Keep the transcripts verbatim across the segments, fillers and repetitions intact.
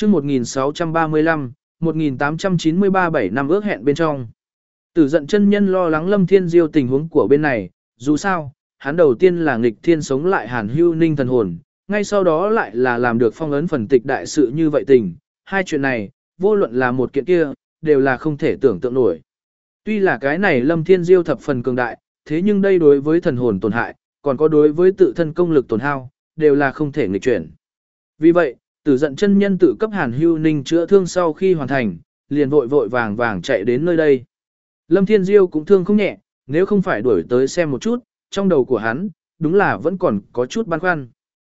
chương một nghìn sáu trăm ba mươi lăm, một nghìn tám trăm chín mươi ba bảy năm ước hẹn bên trong. Tử giận chân nhân lo lắng Lâm Thiên Diêu tình huống của bên này, dù sao, hắn đầu tiên là nghịch thiên sống lại Hàn Hưu Ninh thần hồn, ngay sau đó lại là làm được phong ấn phần tịch đại sự như vậy tình, hai chuyện này, vô luận là một kiện kia, đều là không thể tưởng tượng nổi. Tuy là cái này Lâm Thiên Diêu thập phần cường đại, thế nhưng đây đối với thần hồn tổn hại, còn có đối với tự thân công lực tổn hao, đều là không thể nghịch chuyển. Vì vậy, Tử giận chân nhân tự cấp Hàn Hưu Ninh chữa thương sau khi hoàn thành, liền vội vội vàng vàng chạy đến nơi đây. Lâm Thiên Diêu cũng thương không nhẹ, nếu không phải đuổi tới xem một chút, trong đầu của hắn, đúng là vẫn còn có chút băn khoăn.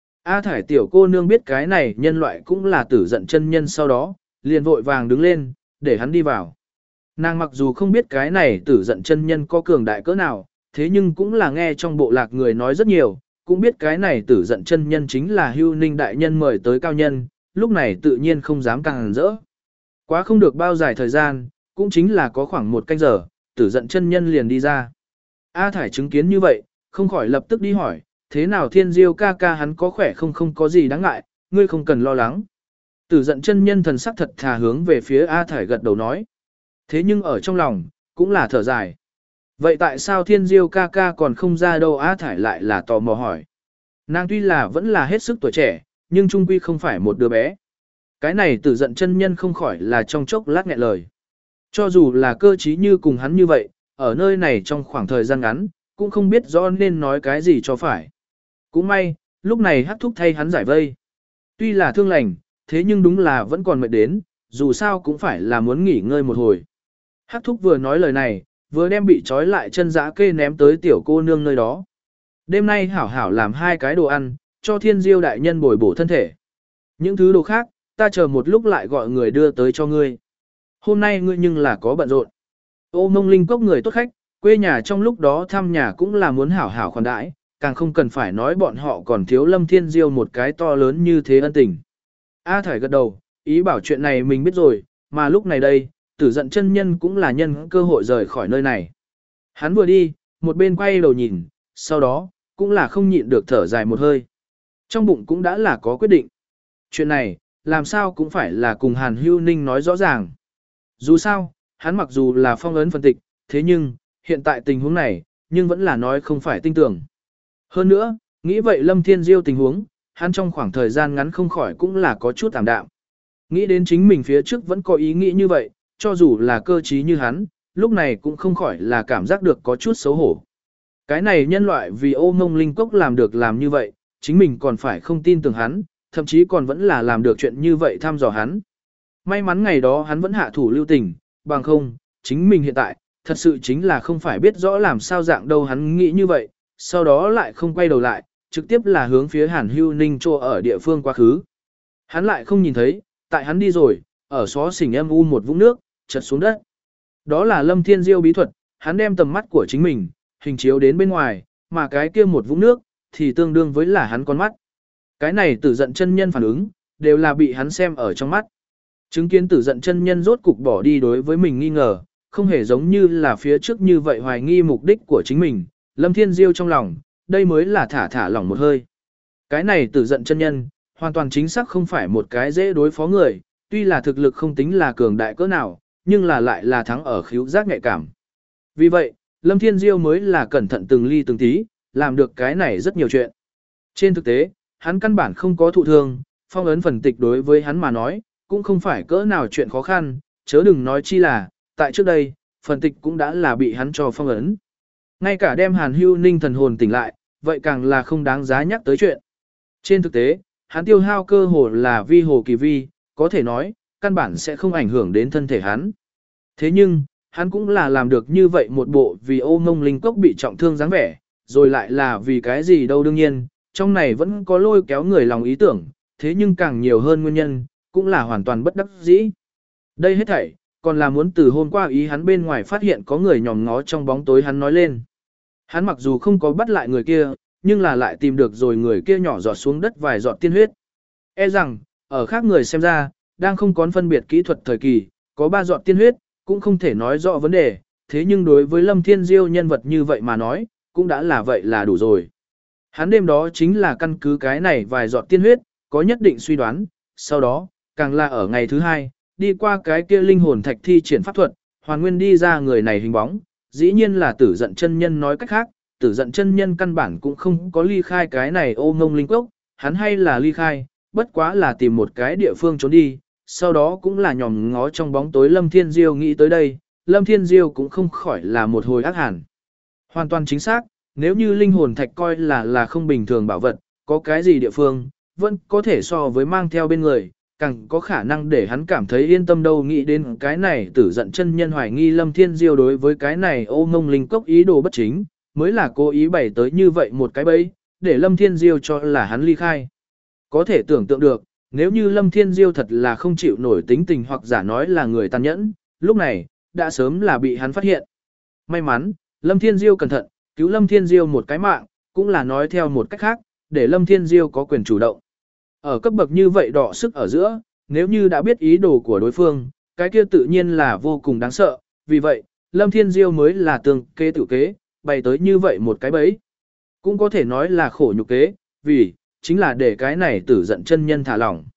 A Thải tiểu cô nương biết cái này nhân loại cũng là Tử giận chân nhân sau đó, liền vội vàng đứng lên, để hắn đi vào. Nàng mặc dù không biết cái này Tử giận chân nhân có cường đại cỡ nào, thế nhưng cũng là nghe trong bộ lạc người nói rất nhiều, cũng biết cái này Tử giận chân nhân chính là Hưu Ninh đại nhân mời tới cao nhân, lúc này tự nhiên không dám càng rỡ. Quá không được bao dài thời gian, cũng chính là có khoảng một canh giờ, Tử giận chân nhân liền đi ra. A Thải chứng kiến như vậy, không khỏi lập tức đi hỏi, thế nào Thiên Diêu ca ca hắn có khỏe không, không có gì đáng ngại, ngươi không cần lo lắng. Tử giận chân nhân thần sắc thật thà hướng về phía A Thải gật đầu nói. Thế nhưng ở trong lòng, cũng là thở dài. Vậy tại sao Thiên Diêu ca ca còn không ra đâu? A Thải lại là tò mò hỏi. Nàng tuy là vẫn là hết sức tuổi trẻ, nhưng trung quy không phải một đứa bé. Cái này Tử giận chân nhân không khỏi là trong chốc lát nghẹn lời. Cho dù là cơ trí như cùng hắn như vậy, ở nơi này trong khoảng thời gian ngắn, cũng không biết rõ nên nói cái gì cho phải. Cũng may, lúc này Hắc Thúc thay hắn giải vây. Tuy là thương lành, thế nhưng đúng là vẫn còn mệt đến, dù sao cũng phải là muốn nghỉ ngơi một hồi. Hắc Thúc vừa nói lời này, vừa đem bị trói lại chân dã kê ném tới tiểu cô nương nơi đó. Đêm nay hảo hảo làm hai cái đồ ăn, cho Thiên Diêu đại nhân bồi bổ thân thể. Những thứ đồ khác, ta chờ một lúc lại gọi người đưa tới cho ngươi. Hôm nay ngươi nhưng là có bận rộn. Ô Mông Linh Cốc người tốt khách, quê nhà trong lúc đó thăm nhà cũng là muốn hảo hảo khoản đãi, càng không cần phải nói bọn họ còn thiếu Lâm Thiên Diêu một cái to lớn như thế ân tình. A Thải gật đầu, ý bảo chuyện này mình biết rồi, mà lúc này đây, Tử giận chân nhân cũng là nhân cơ hội rời khỏi nơi này. Hắn vừa đi, một bên quay đầu nhìn, sau đó, cũng là không nhịn được thở dài một hơi. Trong bụng cũng đã là có quyết định. Chuyện này, làm sao cũng phải là cùng Hàn Hưu Ninh nói rõ ràng. Dù sao, hắn mặc dù là phong ấn phân tịch, thế nhưng, hiện tại tình huống này, nhưng vẫn là nói không phải tin tưởng. Hơn nữa, nghĩ vậy Lâm Thiên Diêu tình huống, hắn trong khoảng thời gian ngắn không khỏi cũng là có chút tạm đạm. Nghĩ đến chính mình phía trước vẫn có ý nghĩ như vậy, cho dù là cơ trí như hắn, lúc này cũng không khỏi là cảm giác được có chút xấu hổ. Cái này nhân loại vì Ô Mông Linh Cốc làm được làm như vậy, chính mình còn phải không tin tưởng hắn, thậm chí còn vẫn là làm được chuyện như vậy thăm dò hắn. May mắn ngày đó hắn vẫn hạ thủ lưu tình, bằng không, chính mình hiện tại, thật sự chính là không phải biết rõ làm sao dạng đâu hắn nghĩ như vậy, sau đó lại không quay đầu lại, trực tiếp là hướng phía Hàn Hưu Ninh trô ở địa phương quá khứ. Hắn lại không nhìn thấy, tại hắn đi rồi, ở xó xỉnh âm u một vũng nước, chật xuống đất. Đó là Lâm Thiên Diêu bí thuật, hắn đem tầm mắt của chính mình, hình chiếu đến bên ngoài, mà cái kia một vũng nước, thì tương đương với là hắn con mắt. Cái này Tử giận chân nhân phản ứng, đều là bị hắn xem ở trong mắt. Chứng kiến Tử giận chân nhân rốt cục bỏ đi đối với mình nghi ngờ, không hề giống như là phía trước như vậy hoài nghi mục đích của chính mình, Lâm Thiên Diêu trong lòng, đây mới là thả thả lỏng một hơi. Cái này Tử giận chân nhân, hoàn toàn chính xác không phải một cái dễ đối phó người, tuy là thực lực không tính là cường đại cỡ nào, nhưng là lại là thắng ở khíu giác nhạy cảm. Vì vậy, Lâm Thiên Diêu mới là cẩn thận từng ly từng tí, làm được cái này rất nhiều chuyện. Trên thực tế, hắn căn bản không có thụ thương, phong ấn phần tịch đối với hắn mà nói, cũng không phải cỡ nào chuyện khó khăn, chớ đừng nói chi là, tại trước đây, phần tịch cũng đã là bị hắn cho phong ấn. Ngay cả đem Hàn Hưu Ninh thần hồn tỉnh lại, vậy càng là không đáng giá nhắc tới chuyện. Trên thực tế, hắn tiêu hao cơ hồ là vi hồ kỳ vi, có thể nói, căn bản sẽ không ảnh hưởng đến thân thể hắn. Thế nhưng, hắn cũng là làm được như vậy một bộ vì Ô Mông Linh Cốc bị trọng thương dáng vẻ, rồi lại là vì cái gì đâu đương nhiên, trong này vẫn có lôi kéo người lòng ý tưởng, thế nhưng càng nhiều hơn nguyên nhân, cũng là hoàn toàn bất đắc dĩ. Đây hết thảy, còn là muốn từ hôm qua ý hắn bên ngoài phát hiện có người nhòm ngó trong bóng tối hắn nói lên. Hắn mặc dù không có bắt lại người kia, nhưng là lại tìm được rồi người kia nhỏ giọt xuống đất vài giọt tiên huyết. E rằng, ở khác người xem ra, đang không có phân biệt kỹ thuật thời kỳ, có ba giọt tiên huyết, cũng không thể nói rõ vấn đề, thế nhưng đối với Lâm Thiên Diêu nhân vật như vậy mà nói, cũng đã là vậy là đủ rồi. Hắn đêm đó chính là căn cứ cái này vài giọt tiên huyết, có nhất định suy đoán, sau đó, càng là ở ngày thứ hai, đi qua cái kia linh hồn thạch thi triển pháp thuật, hoàn nguyên đi ra người này hình bóng, dĩ nhiên là tử giận chân nhân nói cách khác, tử giận chân nhân căn bản cũng không có ly khai cái này ô ngông linh cốc, hắn hay là ly khai, bất quá là tìm một cái địa phương trốn đi, sau đó cũng là nhòm ngó trong bóng tối Lâm Thiên Diêu nghĩ tới đây, Lâm Thiên Diêu cũng không khỏi là một hồi ác hẳn. Hoàn toàn chính xác, nếu như linh hồn thạch coi là là không bình thường bảo vật, có cái gì địa phương, vẫn có thể so với mang theo bên người, càng có khả năng để hắn cảm thấy yên tâm đâu. Nghĩ đến cái này tử giận chân nhân hoài nghi Lâm Thiên Diêu đối với cái này ô ngông linh cốc ý đồ bất chính, mới là cố ý bày tới như vậy một cái bẫy, để Lâm Thiên Diêu cho là hắn ly khai. Có thể tưởng tượng được, nếu như Lâm Thiên Diêu thật là không chịu nổi tính tình hoặc giả nói là người tàn nhẫn, lúc này, đã sớm là bị hắn phát hiện. May mắn, Lâm Thiên Diêu cẩn thận, cứu Lâm Thiên Diêu một cái mạng, cũng là nói theo một cách khác, để Lâm Thiên Diêu có quyền chủ động. Ở cấp bậc như vậy đọ sức ở giữa, nếu như đã biết ý đồ của đối phương, cái kia tự nhiên là vô cùng đáng sợ, vì vậy, Lâm Thiên Diêu mới là tương kế tự kế, bày tới như vậy một cái bẫy. Cũng có thể nói là khổ nhục kế, vì, chính là để cái này tử giận chân nhân thả lỏng.